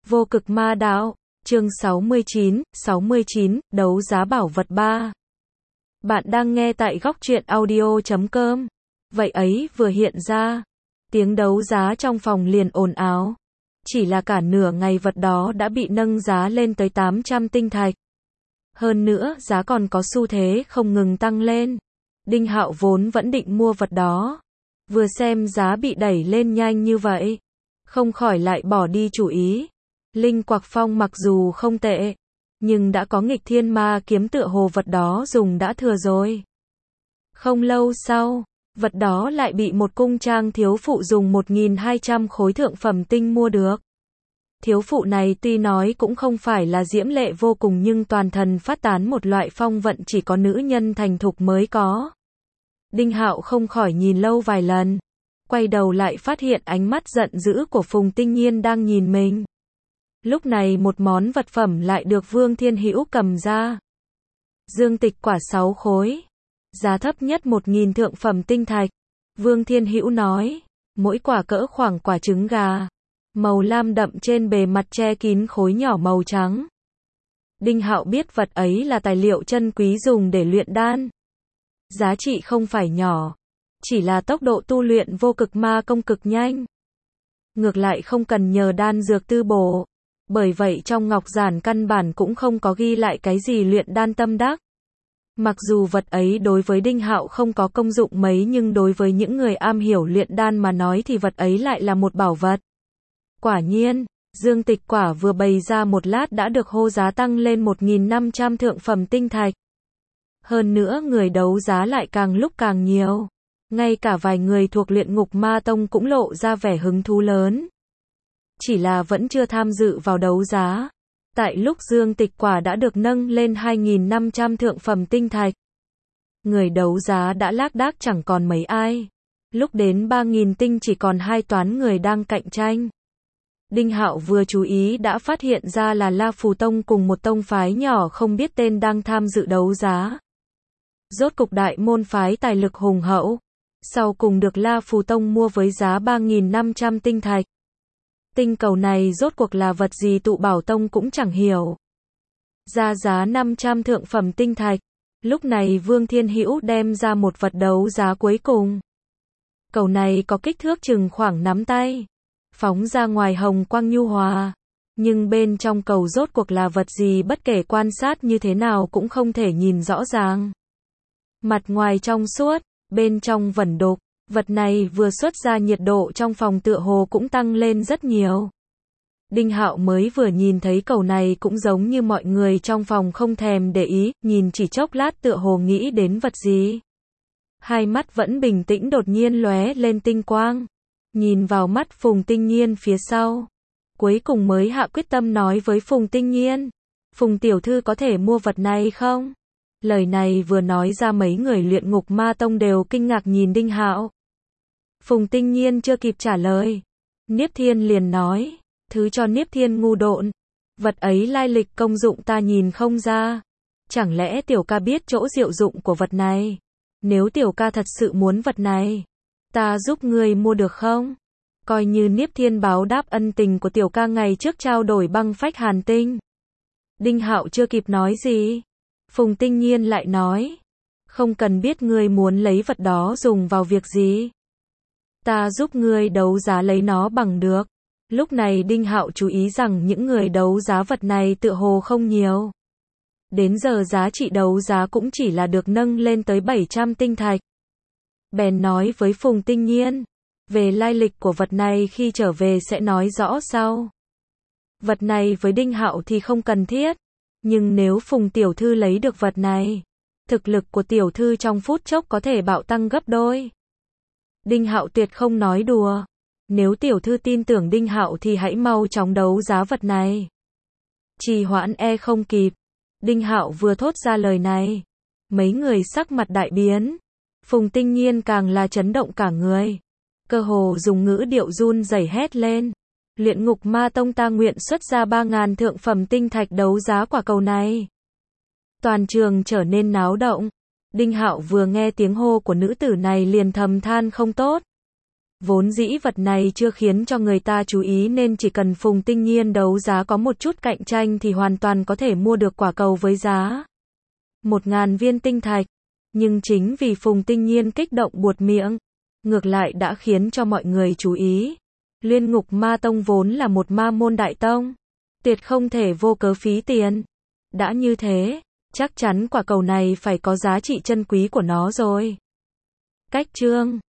Vô cực ma đạo, chương 69, đấu giá bảo vật 3. Bạn đang nghe tại góc truyện audio.com. Vậy ấy vừa hiện ra, tiếng đấu giá trong phòng liền ồn ào. Chỉ là cả nửa ngày vật đó đã bị nâng giá lên tới 800 tinh thạch. Hơn nữa, giá còn có xu thế không ngừng tăng lên. Đinh Hạo vốn vẫn định mua vật đó. Vừa xem giá bị đẩy lên nhanh như vậy, không khỏi lại bỏ đi chủ ý. Linh Quặc Phong mặc dù không tệ, nhưng đã có nghịch thiên ma kiếm tựa hồ vật đó dùng đã thừa rồi. Không lâu sau, vật đó lại bị một cung trang thiếu phụ dùng 1.200 khối thượng phẩm tinh mua được. Thiếu phụ này tuy nói cũng không phải là diễm lệ vô cùng nhưng toàn thân phát tán một loại phong vận chỉ có nữ nhân thành thục mới có. Đinh Hạo không khỏi nhìn lâu vài lần, quay đầu lại phát hiện ánh mắt giận dữ của Phùng Tinh Nhiên đang nhìn mình. Lúc này một món vật phẩm lại được Vương Thiên Hữu cầm ra. Dương tịch quả 6 khối, giá thấp nhất 1.000 thượng phẩm tinh thạch. Vương Thiên Hữu nói, mỗi quả cỡ khoảng quả trứng gà, màu lam đậm trên bề mặt che kín khối nhỏ màu trắng. Đinh Hạo biết vật ấy là tài liệu chân quý dùng để luyện đan. Giá trị không phải nhỏ, chỉ là tốc độ tu luyện vô cực ma công cực nhanh. Ngược lại không cần nhờ đan dược tư bổ. Bởi vậy trong ngọc giản căn bản cũng không có ghi lại cái gì luyện đan tâm đắc. Mặc dù vật ấy đối với Đinh Hạo không có công dụng mấy nhưng đối với những người am hiểu luyện đan mà nói thì vật ấy lại là một bảo vật. Quả nhiên, dương tịch quả vừa bày ra một lát đã được hô giá tăng lên 1.500 thượng phẩm tinh thạch. Hơn nữa người đấu giá lại càng lúc càng nhiều. Ngay cả vài người thuộc luyện ngục ma tông cũng lộ ra vẻ hứng thú lớn. Chỉ là vẫn chưa tham dự vào đấu giá. Tại lúc dương tịch quả đã được nâng lên 2.500 thượng phẩm tinh thạch, người đấu giá đã lác đác chẳng còn mấy ai. Lúc đến 3.000 tinh chỉ còn 2 toán người đang cạnh tranh. Đinh Hạo vừa chú ý đã phát hiện ra là La Phù Tông cùng một tông phái nhỏ không biết tên đang tham dự đấu giá. Rốt cục đại môn phái tài lực hùng hậu, sau cùng được La Phù Tông mua với giá 3.500 tinh thạch. Tinh cầu này rốt cuộc là vật gì tụ bảo tông cũng chẳng hiểu. Ra giá 500 thượng phẩm tinh thạch. Lúc này Vương Thiên Hữu đem ra một vật đấu giá cuối cùng. Cầu này có kích thước chừng khoảng nắm tay. Phóng ra ngoài hồng quang nhu hòa. Nhưng bên trong cầu rốt cuộc là vật gì bất kể quan sát như thế nào cũng không thể nhìn rõ ràng. Mặt ngoài trong suốt, bên trong vẩn đục. Vật này vừa xuất ra nhiệt độ trong phòng tựa hồ cũng tăng lên rất nhiều. Đinh Hạo mới vừa nhìn thấy cầu này cũng giống như mọi người trong phòng không thèm để ý, nhìn chỉ chốc lát tựa hồ nghĩ đến vật gì. Hai mắt vẫn bình tĩnh đột nhiên lóe lên tinh quang. Nhìn vào mắt Phùng Tinh Nhiên phía sau. Cuối cùng mới hạ quyết tâm nói với Phùng Tinh Nhiên. Phùng tiểu thư có thể mua vật này không? Lời này vừa nói ra mấy người luyện ngục ma tông đều kinh ngạc nhìn Đinh Hạo. Phùng Tinh Nhiên chưa kịp trả lời. Niếp Thiên liền nói, thứ cho Niếp Thiên ngu độn. Vật ấy lai lịch công dụng ta nhìn không ra. Chẳng lẽ tiểu ca biết chỗ diệu dụng của vật này? Nếu tiểu ca thật sự muốn vật này, ta giúp ngươi mua được không? Coi như Niếp Thiên báo đáp ân tình của tiểu ca ngày trước trao đổi băng phách hàn tinh. Đinh Hạo chưa kịp nói gì. Phùng Tinh Nhiên lại nói, không cần biết ngươi muốn lấy vật đó dùng vào việc gì. Ta giúp ngươi đấu giá lấy nó bằng được. Lúc này Đinh Hạo chú ý rằng những người đấu giá vật này tựa hồ không nhiều. Đến giờ giá trị đấu giá cũng chỉ là được nâng lên tới 700 tinh thạch. Bèn nói với Phùng Tinh Nhiên, về lai lịch của vật này khi trở về sẽ nói rõ sau. Vật này với Đinh Hạo thì không cần thiết. Nhưng nếu Phùng tiểu thư lấy được vật này, thực lực của tiểu thư trong phút chốc có thể bạo tăng gấp đôi. Đinh Hạo tuyệt không nói đùa. Nếu tiểu thư tin tưởng Đinh Hạo thì hãy mau chóng đấu giá vật này. Trì hoãn không kịp. Đinh Hạo vừa thốt ra lời này, mấy người sắc mặt đại biến. Phùng Tinh Nhiên càng là chấn động cả người. Cơ hồ dùng ngữ điệu run rẩy hét lên. Luyện ngục ma tông ta nguyện xuất ra 3.000 thượng phẩm tinh thạch đấu giá quả cầu này. Toàn trường trở nên náo động. Đinh Hạo vừa nghe tiếng hô của nữ tử này liền thầm than không tốt. Vốn dĩ vật này chưa khiến cho người ta chú ý nên chỉ cần Phùng Tinh Nhiên đấu giá có một chút cạnh tranh thì hoàn toàn có thể mua được quả cầu với giá 1.000 viên tinh thạch. Nhưng chính vì Phùng Tinh Nhiên kích động buột miệng, ngược lại đã khiến cho mọi người chú ý. Liên Ngục Ma Tông vốn là một ma môn đại tông, tuyệt không thể vô cớ phí tiền. Đã như thế, chắc chắn quả cầu này phải có giá trị chân quý của nó rồi. Cách chương